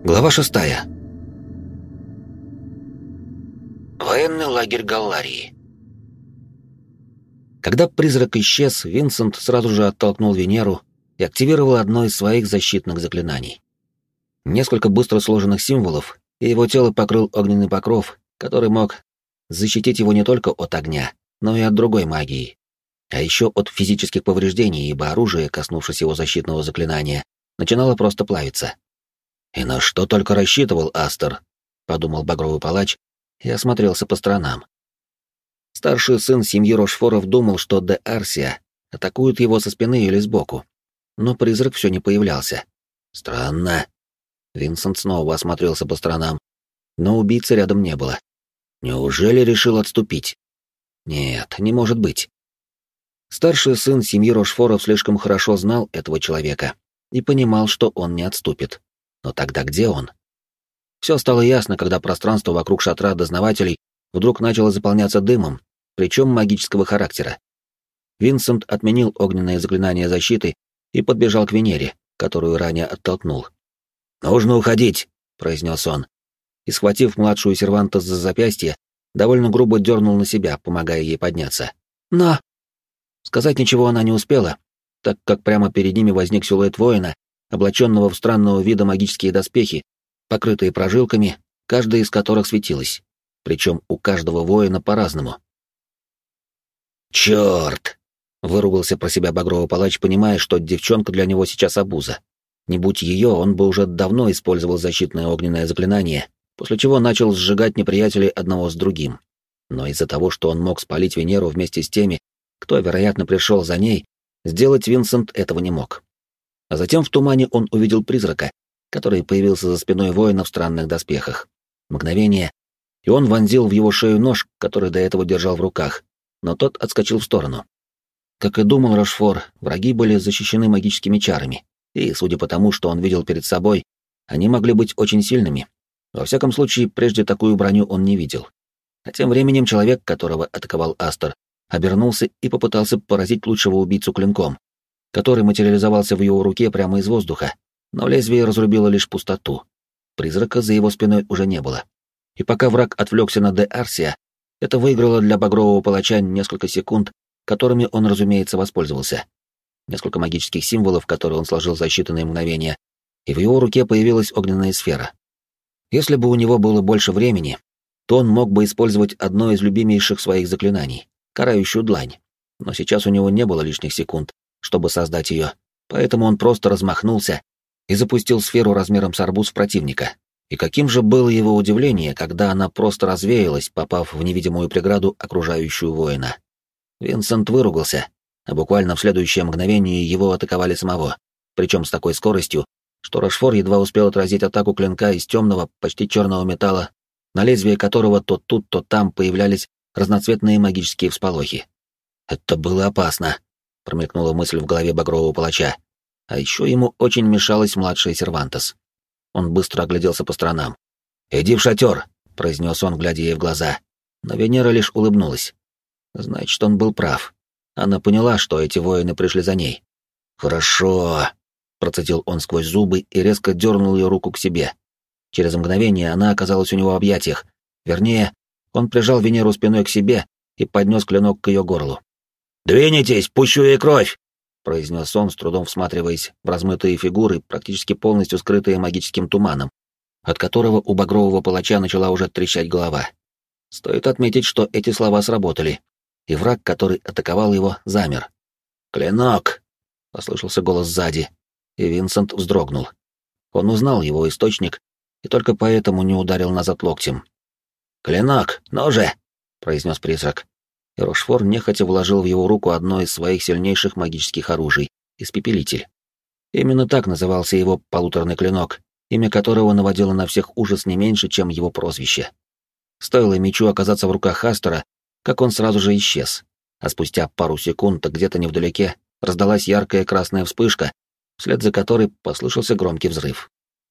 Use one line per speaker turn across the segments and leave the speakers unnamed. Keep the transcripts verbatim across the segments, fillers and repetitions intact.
Глава шестая. Военный лагерь Галларии. Когда призрак исчез, Винсент сразу же оттолкнул Венеру и активировал одно из своих защитных заклинаний. Несколько быстро сложенных символов, и его тело покрыл огненный покров, который мог защитить его не только от огня, но и от другой магии. А еще от физических повреждений, ибо оружие, коснувшись его защитного заклинания, начинало просто плавиться. «И на что только рассчитывал Астер», — подумал Багровый Палач и осмотрелся по сторонам. Старший сын семьи Рошфоров думал, что де Арсия атакует его со спины или сбоку, но призрак все не появлялся. Странно. Винсент снова осмотрелся по сторонам, но убийцы рядом не было. Неужели решил отступить? Нет, не может быть. Старший сын семьи Рошфоров слишком хорошо знал этого человека и понимал, что он не отступит. Но тогда где он? Все стало ясно, когда пространство вокруг шатра дознавателей вдруг начало заполняться дымом, причем магического характера. Винсент отменил огненное заклинание защиты и подбежал к Венере, которую ранее оттолкнул. «Нужно уходить», — произнес он, и, схватив младшую сервантес за запястье, довольно грубо дернул на себя, помогая ей подняться. «Но...» Сказать ничего она не успела, так как прямо перед ними возник силуэт воина, облаченного в странного вида магические доспехи, покрытые прожилками, каждая из которых светилась, причем у каждого воина по-разному. «Черт!» — выругался про себя Багровый Палач, понимая, что девчонка для него сейчас обуза. Не будь ее, он бы уже давно использовал защитное огненное заклинание, после чего начал сжигать неприятелей одного с другим. Но из-за того, что он мог спалить Венеру вместе с теми, кто, вероятно, пришел за ней, сделать Винсент этого не мог. А затем в тумане он увидел призрака, который появился за спиной воина в странных доспехах. Мгновение, и он вонзил в его шею нож, который до этого держал в руках, но тот отскочил в сторону. Как и думал Рошфор, враги были защищены магическими чарами, и, судя по тому, что он видел перед собой, они могли быть очень сильными. Во всяком случае, прежде такую броню он не видел. А тем временем человек, которого атаковал Астер, обернулся и попытался поразить лучшего убийцу клинком, который материализовался в его руке прямо из воздуха, но лезвие разрубило лишь пустоту. Призрака за его спиной уже не было. И пока враг отвлекся на де Арсия, это выиграло для Багрового Палача несколько секунд, которыми он, разумеется, воспользовался. Несколько магических символов, которые он сложил за считанные мгновения, и в его руке появилась огненная сфера. Если бы у него было больше времени, то он мог бы использовать одно из любимейших своих заклинаний — карающую длань. Но сейчас у него не было лишних секунд, чтобы создать ее, поэтому он просто размахнулся и запустил сферу размером с арбуз в противника. И каким же было его удивление, когда она просто развеялась, попав в невидимую преграду, окружающую воина. Винсент выругался, а буквально в следующее мгновение его атаковали самого, причем с такой скоростью, что Рошфор едва успел отразить атаку клинка из темного, почти черного металла, на лезвие которого то тут, то там появлялись разноцветные магические всполохи. Это было опасно. Промелькнула мысль в голове Багрового Палача. А еще ему очень мешалась младшая Сервантес. Он быстро огляделся по сторонам. «Иди в шатер», — произнес он, глядя ей в глаза. Но Венера лишь улыбнулась. Значит, он был прав. Она поняла, что эти воины пришли за ней. «Хорошо», — процедил он сквозь зубы и резко дернул ее руку к себе. Через мгновение она оказалась у него в объятиях. Вернее, он прижал Венеру спиной к себе и поднес клинок к ее горлу. «Двинетесь, пущу ей кровь!» — произнес он, с трудом всматриваясь в размытые фигуры, практически полностью скрытые магическим туманом, от которого у Багрового Палача начала уже трещать голова. Стоит отметить, что эти слова сработали, и враг, который атаковал его, замер. «Клинок!» — послышался голос сзади, и Винсент вздрогнул. Он узнал его источник и только поэтому не ударил назад локтем. «Клинок, ну же!» — произнес призрак. И Рошфор нехотя вложил в его руку одно из своих сильнейших магических оружий — испепелитель. Именно так назывался его полуторный клинок, имя которого наводило на всех ужас не меньше, чем его прозвище. Стоило мечу оказаться в руках Астера, как он сразу же исчез, а спустя пару секунд где-то невдалеке раздалась яркая красная вспышка, вслед за которой послышался громкий взрыв.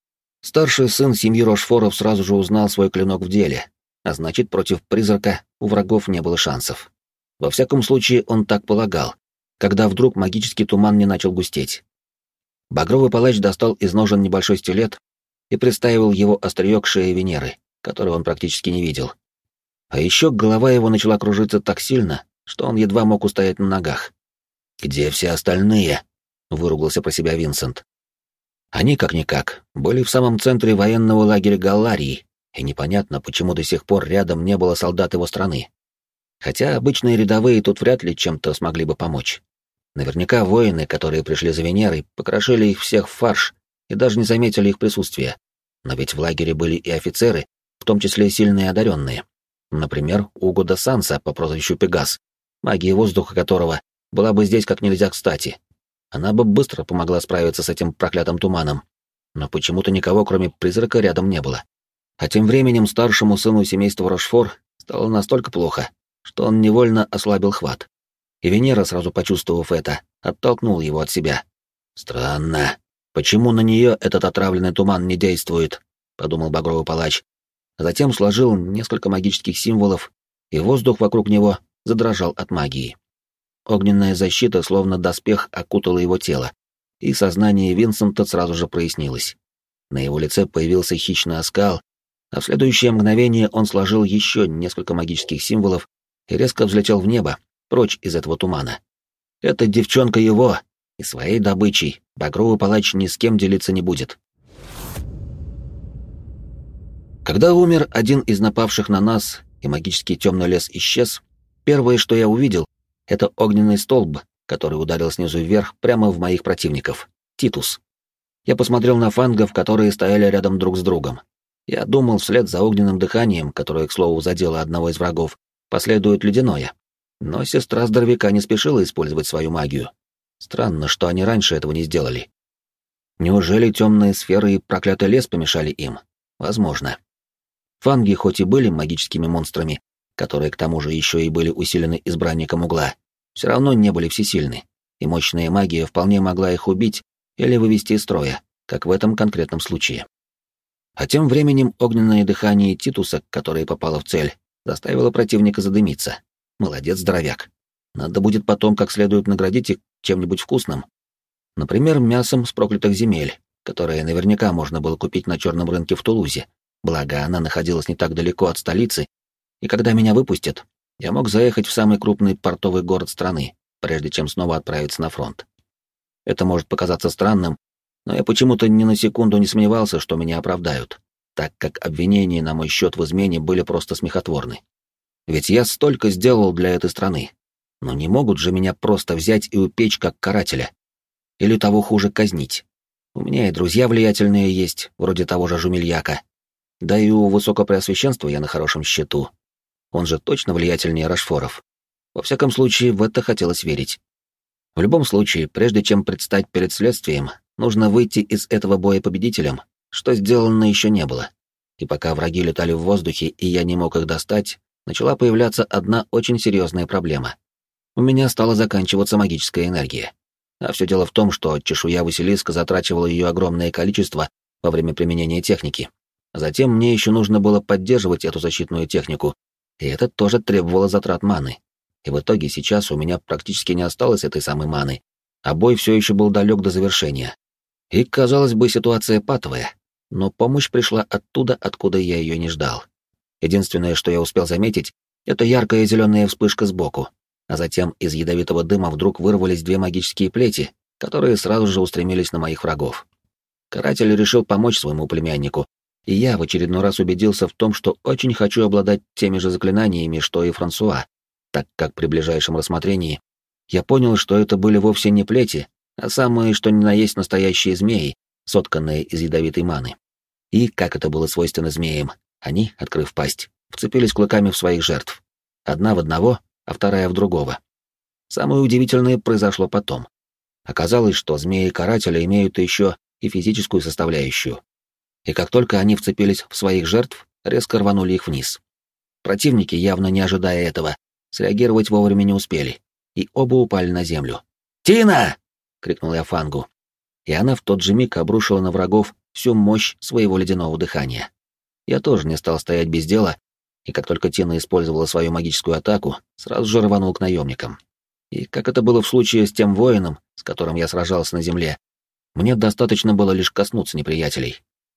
Старший сын семьи Рошфоров сразу же узнал свой клинок в деле, а значит, против призрака у врагов не было шансов. Во всяком случае, он так полагал, когда вдруг магический туман не начал густеть. Багровый Палач достал из ножен небольшой стилет и приставил его острие к шее Венеры, которую он практически не видел. А еще голова его начала кружиться так сильно, что он едва мог устоять на ногах. «Где все остальные?» — выругался про себя Винсент. Они, как-никак, были в самом центре военного лагеря Галларии, и непонятно, почему до сих пор рядом не было солдат его страны. Хотя обычные рядовые тут вряд ли чем-то смогли бы помочь. Наверняка воины, которые пришли за Венерой, покрошили их всех в фарш и даже не заметили их присутствия. Но ведь в лагере были и офицеры, в том числе сильные и одаренные. Например, Уго де Санса по прозвищу Пегас, магия воздуха которого была бы здесь как нельзя кстати. Она бы быстро помогла справиться с этим проклятым туманом. Но почему-то никого, кроме призрака, рядом не было. А тем временем старшему сыну семейства Рошфор стало настолько плохо, что он невольно ослабил хват. И Венера, сразу почувствовав это, оттолкнула его от себя. «Странно. Почему на нее этот отравленный туман не действует?» — подумал Багровый Палач. А затем сложил несколько магических символов, и воздух вокруг него задрожал от магии. Огненная защита, словно доспех, окутала его тело, и сознание Винсента сразу же прояснилось. На его лице появился хищный оскал, а в следующее мгновение он сложил еще несколько магических символов и резко взлетел в небо, прочь из этого тумана. Эта девчонка его, и своей добычей Багровый Палач ни с кем делиться не будет. Когда умер один из напавших на нас, и магический темный лес исчез, первое, что я увидел, это огненный столб, который ударил снизу вверх прямо в моих противников. Титус. Я посмотрел на фангов, которые стояли рядом друг с другом. Я думал, вслед за огненным дыханием, которое, к слову, задело одного из врагов, последует ледяное. Но сестра здоровяка не спешила использовать свою магию. Странно, что они раньше этого не сделали. Неужели темные сферы и проклятый лес помешали им? Возможно. Фанги хоть и были магическими монстрами, которые к тому же еще и были усилены избранником угла, все равно не были всесильны, и мощная магия вполне могла их убить или вывести из строя, как в этом конкретном случае. А тем временем огненное дыхание Титуса, которое попало в цель, заставило противника задымиться. Молодец, здоровяк. Надо будет потом как следует наградить их чем-нибудь вкусным. Например, мясом с проклятых земель, которое наверняка можно было купить на черном рынке в Тулузе, благо она находилась не так далеко от столицы, и когда меня выпустят, я мог заехать в самый крупный портовый город страны, прежде чем снова отправиться на фронт. Это может показаться странным, но я почему-то ни на секунду не сомневался, что меня оправдают, так как обвинения на мой счет в измене были просто смехотворны. Ведь я столько сделал для этой страны, но не могут же меня просто взять и упечь как карателя. Или того хуже, казнить. У меня и друзья влиятельные есть, вроде того же Жумельяка. Да и у Высокопреосвященства я на хорошем счету. Он же точно влиятельнее Рошфоров. Во всяком случае, в это хотелось верить. В любом случае, прежде чем предстать перед следствием, нужно выйти из этого боя победителем, что сделано еще не было. И пока враги летали в воздухе, и я не мог их достать, начала появляться одна очень серьезная проблема. У меня стала заканчиваться магическая энергия. А все дело в том, что чешуя Василиска затрачивала ее огромное количество во время применения техники. Затем мне еще нужно было поддерживать эту защитную технику, и это тоже требовало затрат маны. И в итоге сейчас у меня практически не осталось этой самой маны, а бой все еще был далек до завершения. И, казалось бы, ситуация патовая, но помощь пришла оттуда, откуда я ее не ждал. Единственное, что я успел заметить, это яркая зеленая вспышка сбоку, а затем из ядовитого дыма вдруг вырвались две магические плети, которые сразу же устремились на моих врагов. Каратель решил помочь своему племяннику, и я в очередной раз убедился в том, что очень хочу обладать теми же заклинаниями, что и Франсуа, так как при ближайшем рассмотрении я понял, что это были вовсе не плети, а самые что ни на есть настоящие змеи, сотканные из ядовитой маны. И, как это было свойственно змеям, они, открыв пасть, вцепились клыками в своих жертв. Одна в одного, а вторая в другого. Самое удивительное произошло потом. Оказалось, что змеи-карателя имеют еще и физическую составляющую. И как только они вцепились в своих жертв, резко рванули их вниз. Противники, явно не ожидая этого, среагировать вовремя не успели, и оба упали на землю. «Тина!» — крикнул я Фангу. И она в тот же миг обрушила на врагов всю мощь своего ледяного дыхания. Я тоже не стал стоять без дела, и как только Тина использовала свою магическую атаку, сразу же рванул к наемникам. И как это было в случае с тем воином, с которым я сражался на земле, мне достаточно было лишь коснуться неприятелей.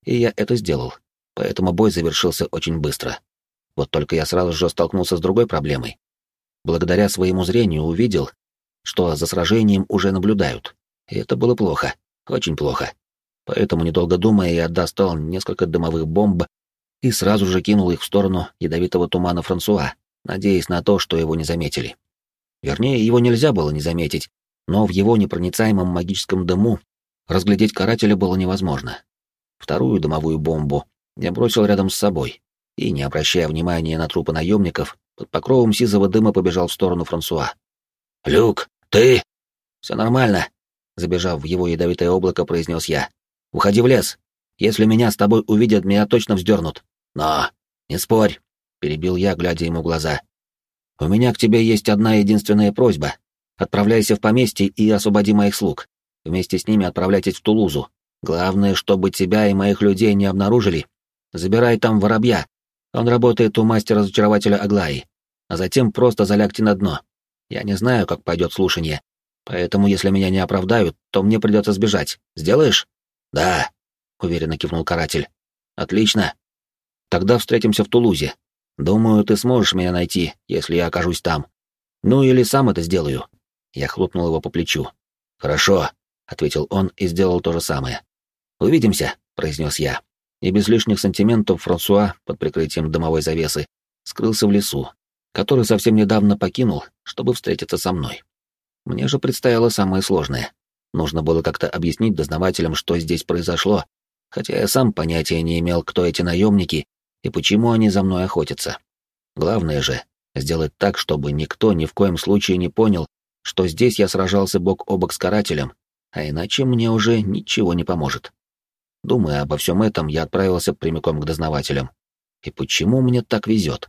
И я это сделал, поэтому бой завершился очень быстро. Вот только я сразу же столкнулся с другой проблемой. Благодаря своему зрению увидел, что за сражением уже наблюдают. И это было плохо, очень плохо. Поэтому, недолго думая, я достал несколько дымовых бомб и сразу же кинул их в сторону ядовитого тумана Франсуа, надеясь на то, что его не заметили. Вернее, его нельзя было не заметить, но в его непроницаемом магическом дыму разглядеть карателя было невозможно. Вторую дымовую бомбу я бросил рядом с собой и, не обращая внимания на трупы наемников, под покровом сизого дыма побежал в сторону Франсуа. «Люк, ты...» «Все нормально», — забежав в его ядовитое облако, произнес я. «Уходи в лес. Если меня с тобой увидят, меня точно вздернут. Но... не спорь», — перебил я, глядя ему в глаза. «У меня к тебе есть одна единственная просьба. Отправляйся в поместье и освободи моих слуг. Вместе с ними отправляйтесь в Тулузу. Главное, чтобы тебя и моих людей не обнаружили. Забирай там воробья. Он работает у мастера-зачарователя Аглаи. А затем просто залягте на дно. Я не знаю, как пойдет слушание. Поэтому, если меня не оправдают, то мне придется сбежать. Сделаешь?» «Да», — уверенно кивнул каратель. «Отлично. Тогда встретимся в Тулузе. Думаю, ты сможешь меня найти, если я окажусь там. Ну или сам это сделаю». Я хлопнул его по плечу. «Хорошо», — ответил он и сделал то же самое. «Увидимся», — произнес я. И без лишних сантиментов Франсуа, под прикрытием дымовой завесы, скрылся в лесу, который совсем недавно покинул, чтобы встретиться со мной. Мне же предстояло самое сложное. Нужно было как-то объяснить дознавателям, что здесь произошло, хотя я сам понятия не имел, кто эти наемники и почему они за мной охотятся. Главное же — сделать так, чтобы никто ни в коем случае не понял, что здесь я сражался бок о бок с карателем, а иначе мне уже ничего не поможет. Думая обо всем этом, я отправился прямиком к дознавателям. И почему мне так везет?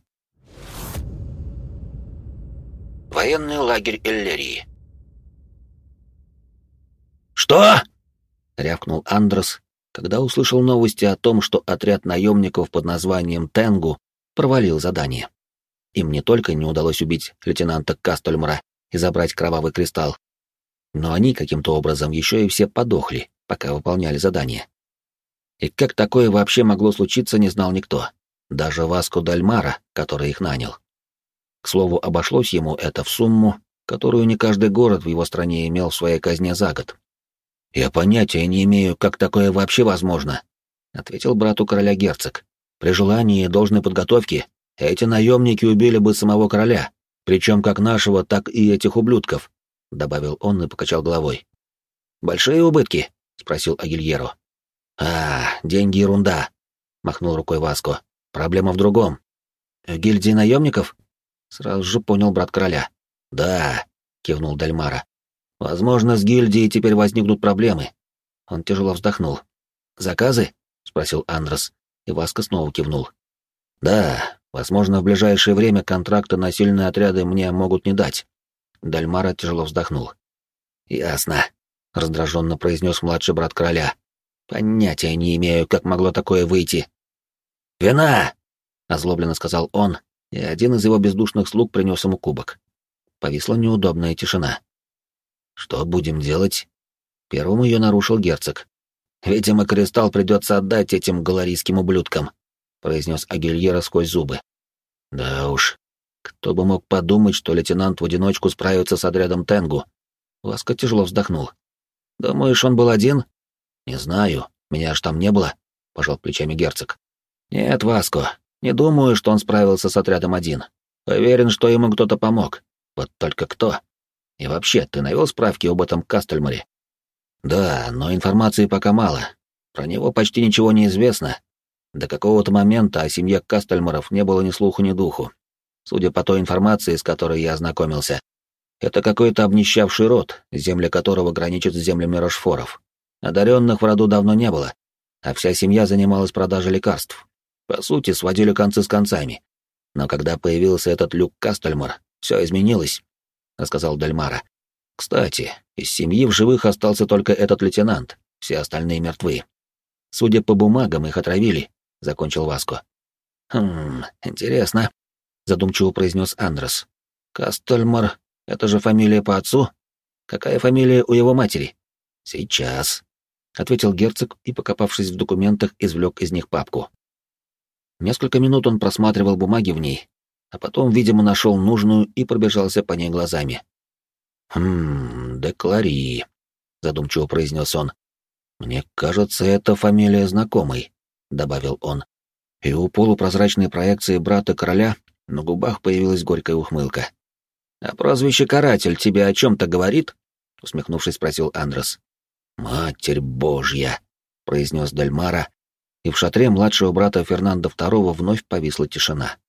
Военный лагерь Эллерии. «Что?» — рявкнул Андрес, когда услышал новости о том, что отряд наемников под названием Тенгу провалил задание. Им не только не удалось убить лейтенанта Кастельмара и забрать кровавый кристалл, но они каким-то образом еще и все подохли, пока выполняли задание. И как такое вообще могло случиться, не знал никто, даже Васко Дальмара, который их нанял. К слову, обошлось ему это в сумму, которую не каждый город в его стране имел в своей казне за год. «Я понятия не имею, как такое вообще возможно», — ответил брату короля герцог. «При желании и должной подготовке эти наемники убили бы самого короля, причем как нашего, так и этих ублюдков», — добавил он и покачал головой. «Большие убытки?» — спросил Агильеро. «А, деньги ерунда», — махнул рукой Васко. «Проблема в другом». «В гильдии наемников?» — сразу же понял брат короля. «Да», — кивнул Дальмара. «Возможно, с гильдией теперь возникнут проблемы». Он тяжело вздохнул. «Заказы?» — спросил Андрес, и Васко снова кивнул. «Да, возможно, в ближайшее время контракты на сильные отряды мне могут не дать». Дальмара тяжело вздохнул. «Ясно», — раздраженно произнес младший брат короля. «Понятия не имею, как могло такое выйти». «Вина!» — озлобленно сказал он, и один из его бездушных слуг принес ему кубок. Повисла неудобная тишина. «Что будем делать?» Первым ее нарушил герцог. «Видимо, кристалл придется отдать этим галарийским ублюдкам», — произнес Агильера сквозь зубы. «Да уж, кто бы мог подумать, что лейтенант в одиночку справится с отрядом Тенгу?» Васко тяжело вздохнул. «Думаешь, он был один?» «Не знаю, меня аж там не было», — пожал плечами герцог. «Нет, Васко, не думаю, что он справился с отрядом один. Уверен, что ему кто-то помог. Вот только кто? И вообще, ты навел справки об этом Кастельмаре?» «Да, но информации пока мало. Про него почти ничего не известно. До какого-то момента о семье Кастельмаров не было ни слуху, ни духу. Судя по той информации, с которой я ознакомился, это какой-то обнищавший род, земли которого граничат с землями Рошфоров. Одаренных в роду давно не было, а вся семья занималась продажей лекарств. По сути, сводили концы с концами. Но когда появился этот Люк Кастельмар, все изменилось», — рассказал Дальмара. «Кстати, из семьи в живых остался только этот лейтенант, все остальные мертвы. Судя по бумагам, их отравили», — закончил Васко. «Хм, интересно», — задумчиво произнес Андрес. «Кастельмар — это же фамилия по отцу? Какая фамилия у его матери?» «Сейчас». — ответил герцог и, покопавшись в документах, извлек из них папку. Несколько минут он просматривал бумаги в ней, а потом, видимо, нашел нужную и пробежался по ней глазами. «Хм, Деклари», — задумчиво произнес он. «Мне кажется, это фамилия знакомой», — добавил он. И у полупрозрачной проекции брата короля на губах появилась горькая ухмылка. «А прозвище «Каратель» тебе о чем-то говорит?» — усмехнувшись, спросил Андрес. «Матерь Божья!» — произнес Дельмара, и в шатре младшего брата Фернандо второго вновь повисла тишина.